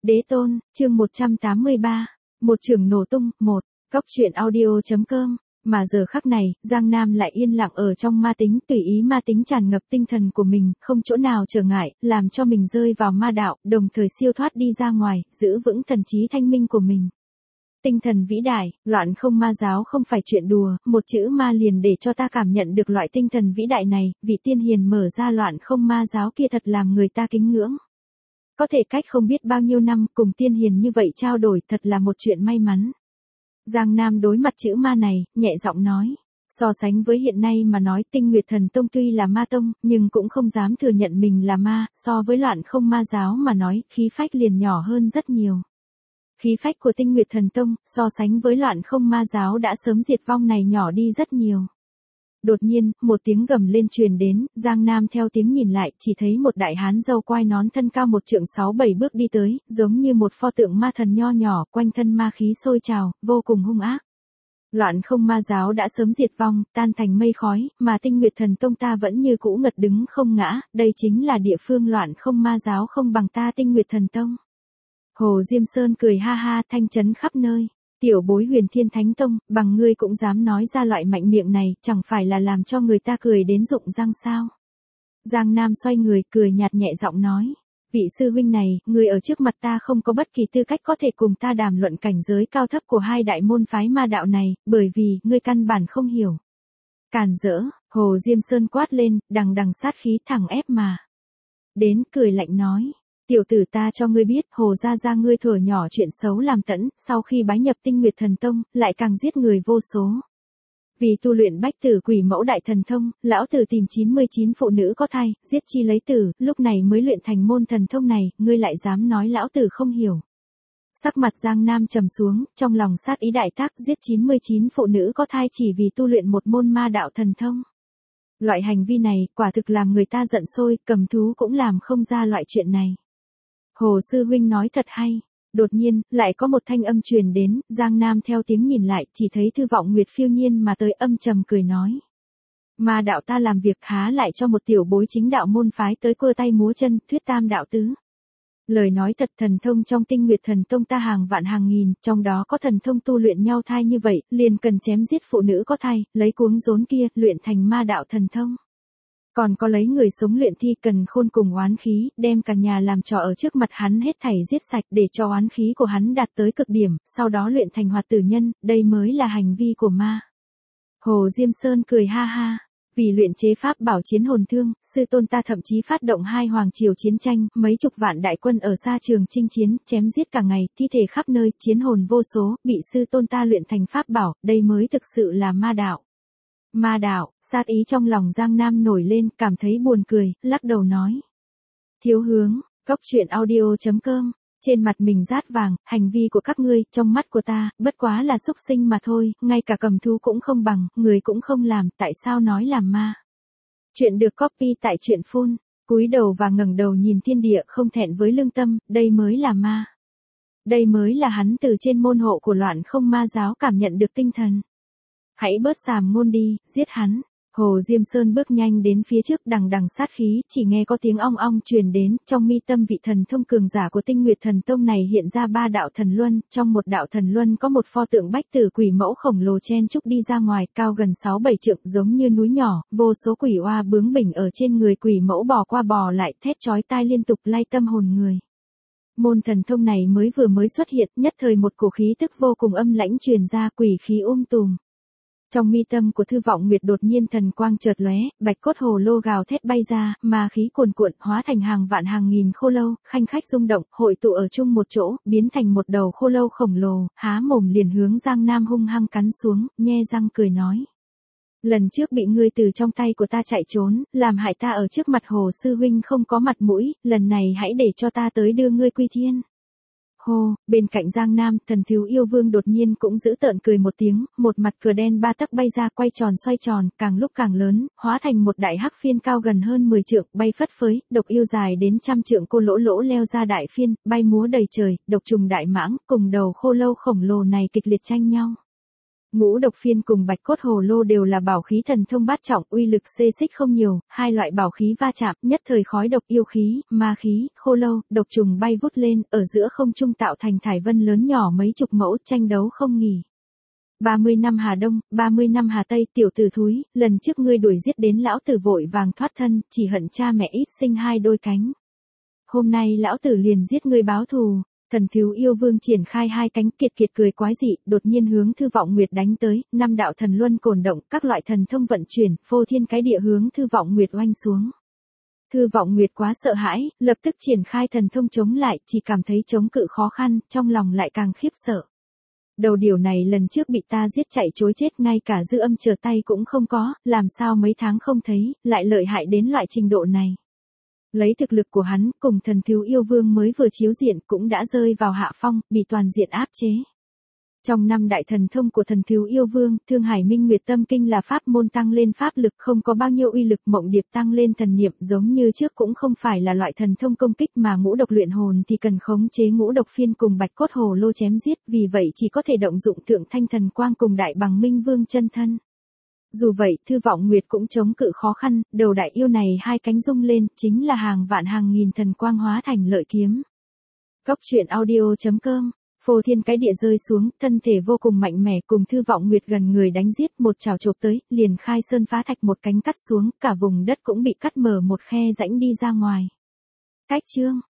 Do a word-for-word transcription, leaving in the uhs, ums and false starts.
Đế tôn, chương một trăm tám mươi ba. Một trường nổ tung, một. Cóc truyện audio.com. Mà giờ khắc này, Giang Nam lại yên lặng ở trong ma tính, tùy ý ma tính tràn ngập tinh thần của mình, không chỗ nào trở ngại, làm cho mình rơi vào ma đạo, đồng thời siêu thoát đi ra ngoài, giữ vững thần trí thanh minh của mình. Tinh thần vĩ đại, loạn không ma giáo không phải chuyện đùa, một chữ ma liền để cho ta cảm nhận được loại tinh thần vĩ đại này, vị tiên hiền mở ra loạn không ma giáo kia thật làm người ta kính ngưỡng. Có thể cách không biết bao nhiêu năm cùng tiên hiền như vậy trao đổi thật là một chuyện may mắn. Giang Nam đối mặt chữ ma này, nhẹ giọng nói. So sánh với hiện nay mà nói Tinh Nguyệt Thần Tông tuy là ma tông, nhưng cũng không dám thừa nhận mình là ma, so với loạn không ma giáo mà nói, khí phách liền nhỏ hơn rất nhiều. Khí phách của Tinh Nguyệt Thần Tông, so sánh với loạn không ma giáo đã sớm diệt vong này nhỏ đi rất nhiều. Đột nhiên, một tiếng gầm lên truyền đến, Giang Nam theo tiếng nhìn lại, chỉ thấy một đại hán râu quai nón thân cao một trượng sáu bảy bước đi tới, giống như một pho tượng ma thần nho nhỏ, quanh thân ma khí sôi trào, vô cùng hung ác. Loạn không ma giáo đã sớm diệt vong, tan thành mây khói, mà Tinh Nguyệt Thần Tông ta vẫn như cũ ngật đứng không ngã, đây chính là địa phương loạn không ma giáo không bằng ta Tinh Nguyệt Thần Tông. Hồ Diêm Sơn cười ha ha, thanh chấn khắp nơi. Tiểu bối Huyền Thiên Thánh Tông, bằng ngươi cũng dám nói ra loại mạnh miệng này, chẳng phải là làm cho người ta cười đến rụng răng sao? Giang Nam xoay người, cười nhạt nhẹ giọng nói. Vị sư huynh này, ngươi ở trước mặt ta không có bất kỳ tư cách có thể cùng ta đàm luận cảnh giới cao thấp của hai đại môn phái ma đạo này, bởi vì, ngươi căn bản không hiểu. Càn rỡ, Hồ Diêm Sơn quát lên, đằng đằng sát khí thẳng ép mà. Đến cười lạnh nói. Tiểu tử ta cho ngươi biết, Hồ gia gia ngươi thuở nhỏ chuyện xấu làm tẫn, sau khi bái nhập Tinh Nguyệt Thần Tông, lại càng giết người vô số. Vì tu luyện bách tử quỷ mẫu đại thần thông, lão tử tìm chín mươi chín phụ nữ có thai, giết chi lấy tử, lúc này mới luyện thành môn thần thông này, ngươi lại dám nói lão tử không hiểu. Sắc mặt Giang Nam trầm xuống, trong lòng sát ý đại tác, giết chín mươi chín phụ nữ có thai chỉ vì tu luyện một môn ma đạo thần thông. Loại hành vi này, quả thực làm người ta giận sôi, cầm thú cũng làm không ra loại chuyện này. Hồ sư huynh nói thật hay. Đột nhiên, lại có một thanh âm truyền đến, Giang Nam theo tiếng nhìn lại, chỉ thấy Thư Vọng Nguyệt phiêu nhiên mà tới âm trầm cười nói. Ma đạo ta làm việc há lại cho một tiểu bối chính đạo môn phái tới cua tay múa chân, thuyết tam đạo tứ. Lời nói thật, thần thông trong Tinh Nguyệt Thần Tông ta hàng vạn hàng nghìn, trong đó có thần thông tu luyện nhau thai như vậy, liền cần chém giết phụ nữ có thai, lấy cuống rốn kia, luyện thành ma đạo thần thông. Còn có lấy người sống luyện thi cần khôn cùng oán khí, đem cả nhà làm trò ở trước mặt hắn hết thảy giết sạch để cho oán khí của hắn đạt tới cực điểm, sau đó luyện thành hoạt tử nhân, đây mới là hành vi của ma. Hồ Diêm Sơn cười ha ha, vì luyện chế pháp bảo chiến hồn thương, sư tôn ta thậm chí phát động hai hoàng triều chiến tranh, mấy chục vạn đại quân ở xa trường chinh chiến, chém giết cả ngày, thi thể khắp nơi, chiến hồn vô số, bị sư tôn ta luyện thành pháp bảo, đây mới thực sự là ma đạo. Ma đạo, sát ý trong lòng Giang Nam nổi lên, cảm thấy buồn cười, lắc đầu nói. Thiếu hướng, cóc truyện audio.com, trên mặt mình rát vàng, hành vi của các ngươi, trong mắt của ta, bất quá là súc sinh mà thôi, ngay cả cầm thú cũng không bằng, người cũng không làm, tại sao nói làm ma. Chuyện được copy tại truyện phun, cúi đầu và ngẩng đầu nhìn thiên địa không thẹn với lương tâm, đây mới là ma. Đây mới là hắn từ trên môn hộ của loạn không ma giáo cảm nhận được tinh thần. Hãy bớt sàm ngôn đi, giết hắn. Hồ Diêm Sơn bước nhanh đến phía trước đằng đằng sát khí, chỉ nghe có tiếng ong ong truyền đến, trong mi tâm vị thần thông cường giả của Tinh Nguyệt Thần Tông này hiện ra ba đạo thần luân, trong một đạo thần luân có một pho tượng bách tử quỷ mẫu khổng lồ chen trúc đi ra ngoài, cao gần sáu bảy trượng giống như núi nhỏ, vô số quỷ oa bướng bỉnh ở trên người quỷ mẫu bò qua bò lại, thét chói tai liên tục lay tâm hồn người. Môn thần thông này mới vừa mới xuất hiện, nhất thời một cổ khí tức vô cùng âm lãnh truyền ra, quỷ khí um tùm. Trong mi tâm của Thư Vọng Nguyệt đột nhiên thần quang chợt lóe, bạch cốt hồ lô gào thét bay ra, ma khí cuồn cuộn, hóa thành hàng vạn hàng nghìn khô lâu, khanh khách rung động, hội tụ ở chung một chỗ, biến thành một đầu khô lâu khổng lồ, há mồm liền hướng Giang Nam hung hăng cắn xuống, nhe răng cười nói. Lần trước bị ngươi từ trong tay của ta chạy trốn, làm hại ta ở trước mặt Hồ sư huynh không có mặt mũi, lần này hãy để cho ta tới đưa ngươi quy thiên. Hô, bên cạnh Giang Nam, thần thiếu yêu vương đột nhiên cũng giữ tợn cười một tiếng, một mặt cửa đen ba tấc bay ra quay tròn xoay tròn, càng lúc càng lớn, hóa thành một đại hắc phiên cao gần hơn mười trượng, bay phất phới, độc yêu dài đến trăm trượng cô lỗ lỗ leo ra đại phiên, bay múa đầy trời, độc trùng đại mãng, cùng đầu khô lâu khổng lồ này kịch liệt tranh nhau. Ngũ độc phiên cùng bạch cốt hồ lô đều là bảo khí thần thông bát trọng, uy lực xê xích không nhiều, hai loại bảo khí va chạm, nhất thời khói độc yêu khí, ma khí, khô lâu, độc trùng bay vút lên, ở giữa không trung tạo thành thải vân lớn nhỏ mấy chục mẫu, tranh đấu không nghỉ. ba mươi năm Hà Đông, ba mươi năm Hà Tây, tiểu tử thúi, lần trước ngươi đuổi giết đến lão tử vội vàng thoát thân, chỉ hận cha mẹ ít sinh hai đôi cánh. Hôm nay lão tử liền giết ngươi báo thù. Thần thiếu yêu vương triển khai hai cánh, kiệt kiệt cười quái dị, đột nhiên hướng Thư Vọng Nguyệt đánh tới, năm đạo thần luân cổn động, các loại thần thông vận chuyển, phô thiên cái địa hướng Thư Vọng Nguyệt oanh xuống. Thư Vọng Nguyệt quá sợ hãi, lập tức triển khai thần thông chống lại, chỉ cảm thấy chống cự khó khăn, trong lòng lại càng khiếp sợ. Đầu điều này lần trước bị ta giết chạy chối chết, ngay cả dư âm trở tay cũng không có, làm sao mấy tháng không thấy, lại lợi hại đến loại trình độ này. Lấy thực lực của hắn, cùng thần thiếu yêu vương mới vừa chiếu diện cũng đã rơi vào hạ phong, bị toàn diện áp chế. Trong năm đại thần thông của thần thiếu yêu vương, Thương Hải Minh Nguyệt Tâm Kinh là pháp môn tăng lên pháp lực, không có bao nhiêu uy lực. Mộng Điệp tăng lên thần niệm, giống như trước cũng không phải là loại thần thông công kích, mà ngũ độc luyện hồn thì cần khống chế ngũ độc phiên cùng bạch cốt hồ lô chém giết, vì vậy chỉ có thể động dụng Thượng Thanh Thần Quang cùng Đại Bằng Minh Vương chân thân. Dù vậy, Thư Vọng Nguyệt cũng chống cự khó khăn, đầu đại yêu này hai cánh rung lên, chính là hàng vạn hàng nghìn thần quang hóa thành lợi kiếm. Cốc truyện audio chấm com, phô thiên cái địa rơi xuống, thân thể vô cùng mạnh mẽ, cùng Thư Vọng Nguyệt gần người đánh giết, một chảo chộp tới, liền khai sơn phá thạch một cánh cắt xuống, cả vùng đất cũng bị cắt mở một khe rãnh đi ra ngoài. Cách chương